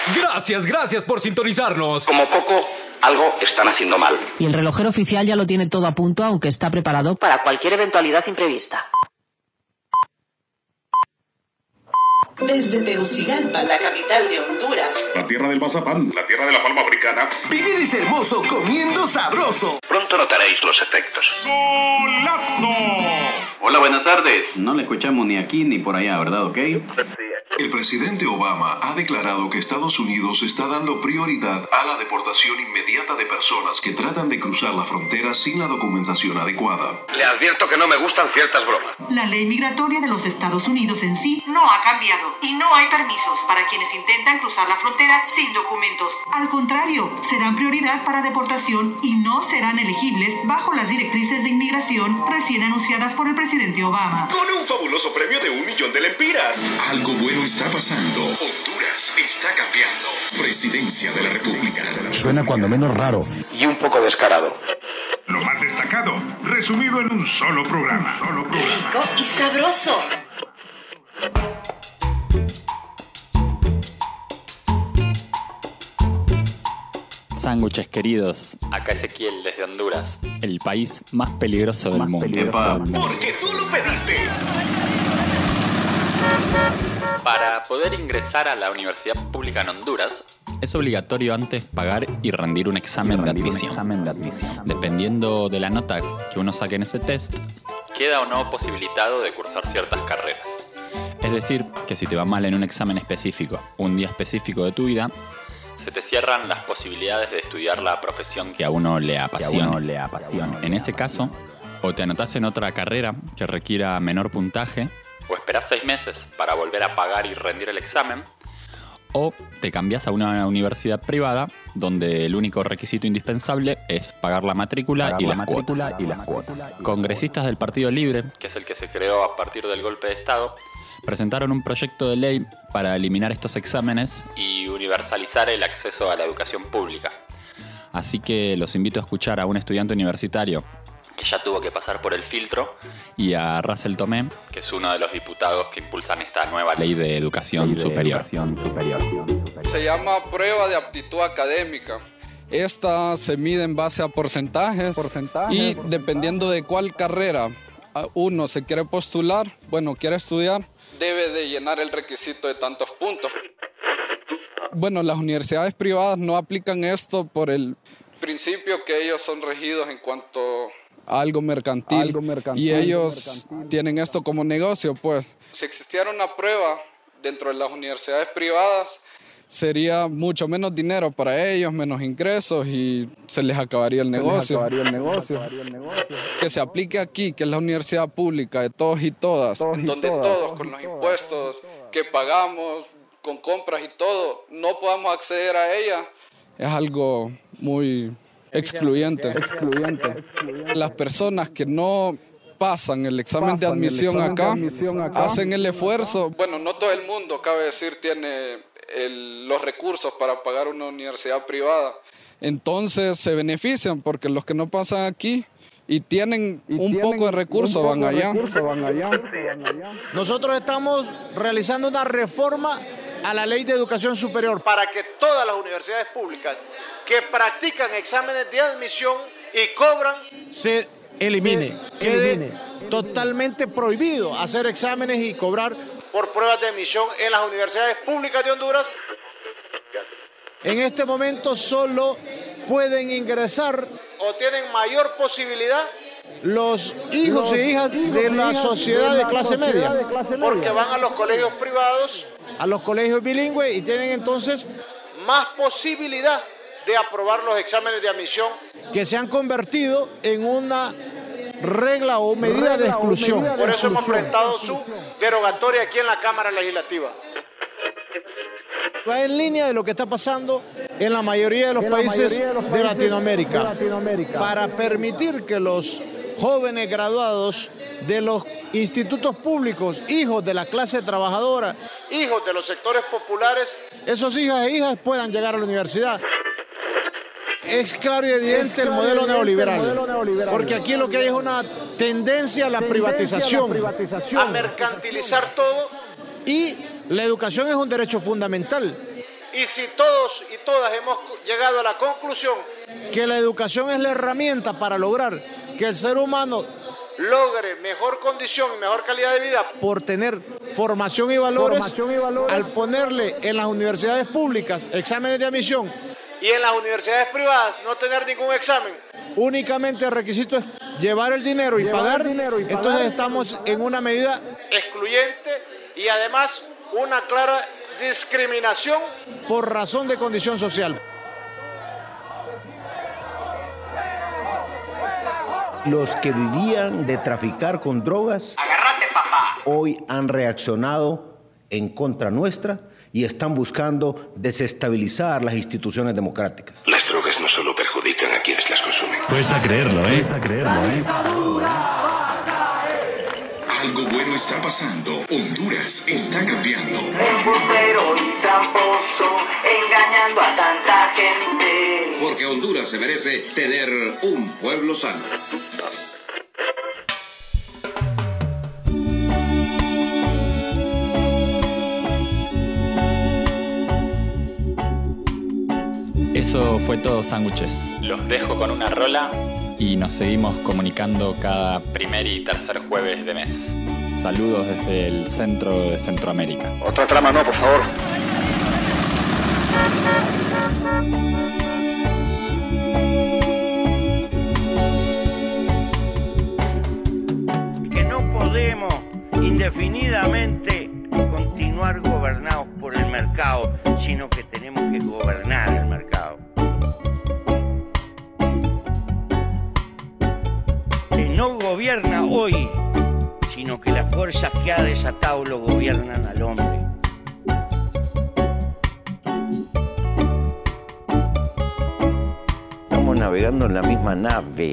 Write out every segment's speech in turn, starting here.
Gracias por sintonizarnos. Como poco, algo están haciendo mal. Y el relojero oficial ya lo tiene todo a punto, aunque está preparado para cualquier eventualidad imprevista. Desde Tegucigalpa, la capital de Honduras. La tierra del mazapán, la tierra de la palma africana. Vivir es hermoso comiendo sabroso. Pronto notaréis los efectos. ¡Golazo! Hola, buenas tardes. No le escuchamos ni aquí ni por allá, ¿verdad? ¿Ok? El presidente Obama ha declarado que Estados Unidos está dando prioridad a la deportación inmediata de personas que tratan de cruzar la frontera sin la documentación adecuada. Le advierto que no me gustan ciertas bromas. La ley migratoria de los Estados Unidos en sí no ha cambiado y no hay permisos para quienes intentan cruzar la frontera sin documentos. Al contrario, serán prioridad para deportación y no serán elegibles bajo las directrices de inmigración recién anunciadas por el presidente Obama. Con un fabuloso premio de 1 millón de lempiras. Algo bueno está pasando. Honduras está cambiando. Presidencia de la República. Suena cuando menos raro. Y un poco descarado. Lo más destacado, resumido en un solo programa. Rico y sabroso. Sándwiches queridos, acá Ezequiel desde Honduras, el país más peligroso del mundo. Porque tú lo pediste. Para poder ingresar a la universidad pública en Honduras, es obligatorio antes pagar y rendir un examen de admisión. Dependiendo de la nota que uno saque en ese test, queda o no posibilitado de cursar ciertas carreras. Es decir, que si te va mal en un examen específico, un día específico de tu vida, se te cierran las posibilidades de estudiar la profesión que a uno le apasiona. En ese caso, o te anotás en otra carrera que requiera menor puntaje, o esperás 6 meses para volver a pagar y rendir el examen, o te cambiás a una universidad privada donde el único requisito indispensable es pagar la matrícula y las cuotas. Congresistas del Partido Libre, que es el que se creó a partir del golpe de Estado, presentaron un proyecto de ley para eliminar estos exámenes y universalizar el acceso a la educación pública. Así que los invito a escuchar a un estudiante universitario que ya tuvo que pasar por el filtro, y a Russell Tomé, que es uno de los diputados que impulsan esta nueva ley de educación superior. Se llama prueba de aptitud académica. Esta se mide en base a porcentajes. Y dependiendo de cuál carrera uno se quiere postular, quiere estudiar, debe de llenar el requisito de tantos puntos. Las universidades privadas no aplican esto por el principio que ellos son regidos en cuanto a algo mercantil y ellos tienen esto como negocio, pues. Si existiera una prueba dentro de las universidades privadas, sería mucho menos dinero para ellos, menos ingresos y se les acabaría el negocio. Que se aplique aquí, que es la universidad pública de todos y todas, donde todos con los impuestos que pagamos, con compras y todo, no podamos acceder a ella, es algo muy excluyente. Las personas que no pasan el examen de admisión acá hacen el esfuerzo. No todo el mundo, cabe decir, tiene los recursos para pagar una universidad privada. Entonces se benefician porque los que no pasan aquí y tienen un poco de recursos van allá. Nosotros estamos realizando una reforma a la Ley de Educación Superior para que todas las universidades públicas que practican exámenes de admisión y cobran se elimine. Quede totalmente prohibido hacer exámenes y cobrar por pruebas de admisión en las universidades públicas de Honduras. En este momento solo pueden ingresar o tienen mayor posibilidad los hijos e hijas de la sociedad de clase media, porque van a los colegios privados, a los colegios bilingües y tienen entonces más posibilidad de aprobar los exámenes de admisión que se han convertido en una regla o medida de exclusión. Por eso hemos presentado su derogatoria aquí en la Cámara Legislativa. Va en línea de lo que está pasando en la mayoría de los países de Latinoamérica, para permitir que los jóvenes graduados de los institutos públicos, hijos de la clase trabajadora, hijos de los sectores populares, esos hijos e hijas puedan llegar a la universidad. Es claro y evidente el modelo neoliberal, porque aquí lo que hay es una tendencia a la privatización, a mercantilizar todo, y la educación es un derecho fundamental. Y si todos y todas hemos llegado a la conclusión que la educación es la herramienta para lograr que el ser humano logre mejor condición y mejor calidad de vida por tener formación y valores, al ponerle en las universidades públicas exámenes de admisión y en las universidades privadas no tener ningún examen, únicamente el requisito es llevar el dinero y pagar, entonces estamos en una medida excluyente y además una clara discriminación por razón de condición social. Los que vivían de traficar con drogas, ¡Agárrate, papá! Hoy han reaccionado en contra nuestra y están buscando desestabilizar las instituciones democráticas. Las drogas no solo perjudican a quienes las consumen. Cuesta creerlo, ¿eh? Algo bueno está pasando. Honduras está cambiando. Embustero y tramposo, engañando a tanta gente. Porque Honduras se merece tener un pueblo sano. Eso fue todo, sándwiches. Los dejo con una rola Y nos seguimos comunicando cada primer y tercer jueves de mes. Saludos desde el centro de Centroamérica. Otra trama no, por favor. Que no podemos indefinidamente continuar gobernados por el mercado, sino que tenemos que gobernar el mercado. Que no gobierna hoy, sino que las fuerzas que ha desatado lo gobiernan al hombre. Estamos navegando en la misma nave.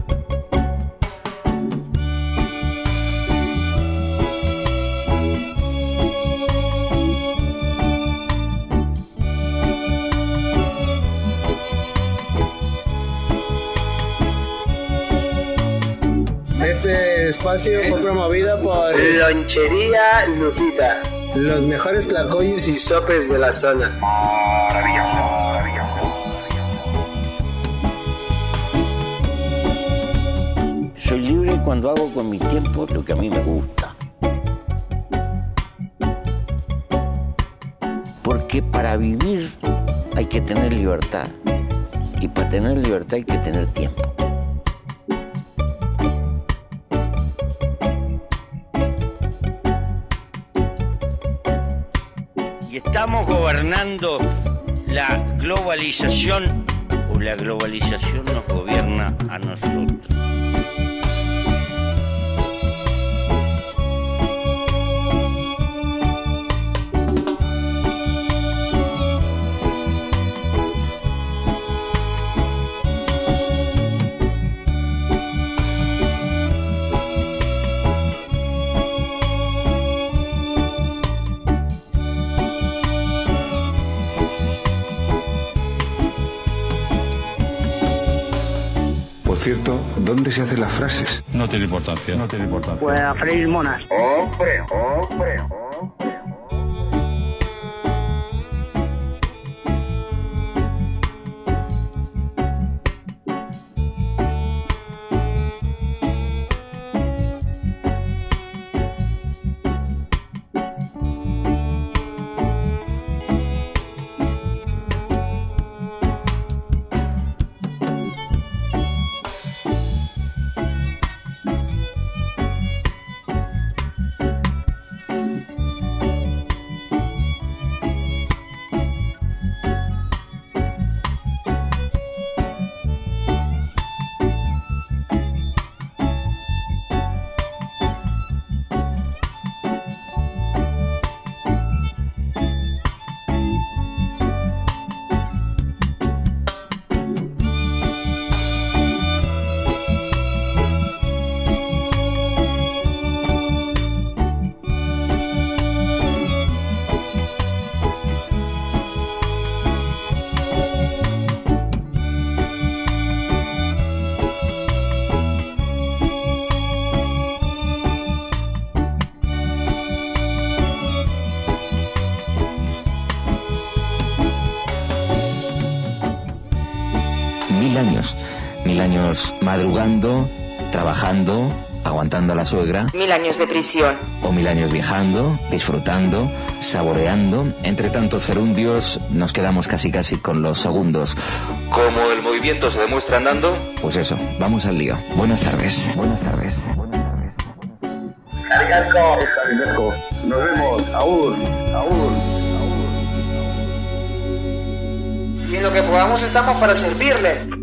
Este espacio fue promovido por Lonchería Lupita, los mejores tlacoyos y sopes de la zona. Maravilloso, maravilloso. Soy libre cuando hago con mi tiempo lo que a mí me gusta. Porque para vivir hay que tener libertad. Y para tener libertad hay que tener tiempo. Y estamos gobernando la globalización o la globalización nos gobierna a nosotros. Por cierto, ¿dónde se hacen las frases? No tiene importancia. No tiene importancia. Pues a freír monas. Hombre, hombre, hombre. 1000 años. 1000 años madrugando, trabajando, aguantando a la suegra. 1000 años de prisión. O 1000 años viajando, disfrutando, saboreando. Entre tantos gerundios nos quedamos casi con los segundos. Como el movimiento se demuestra andando. Pues eso, vamos al lío. Buenas tardes. Buenas tardes. Caricasco. Nos vemos. Aún. Y en lo que podamos estamos para servirle.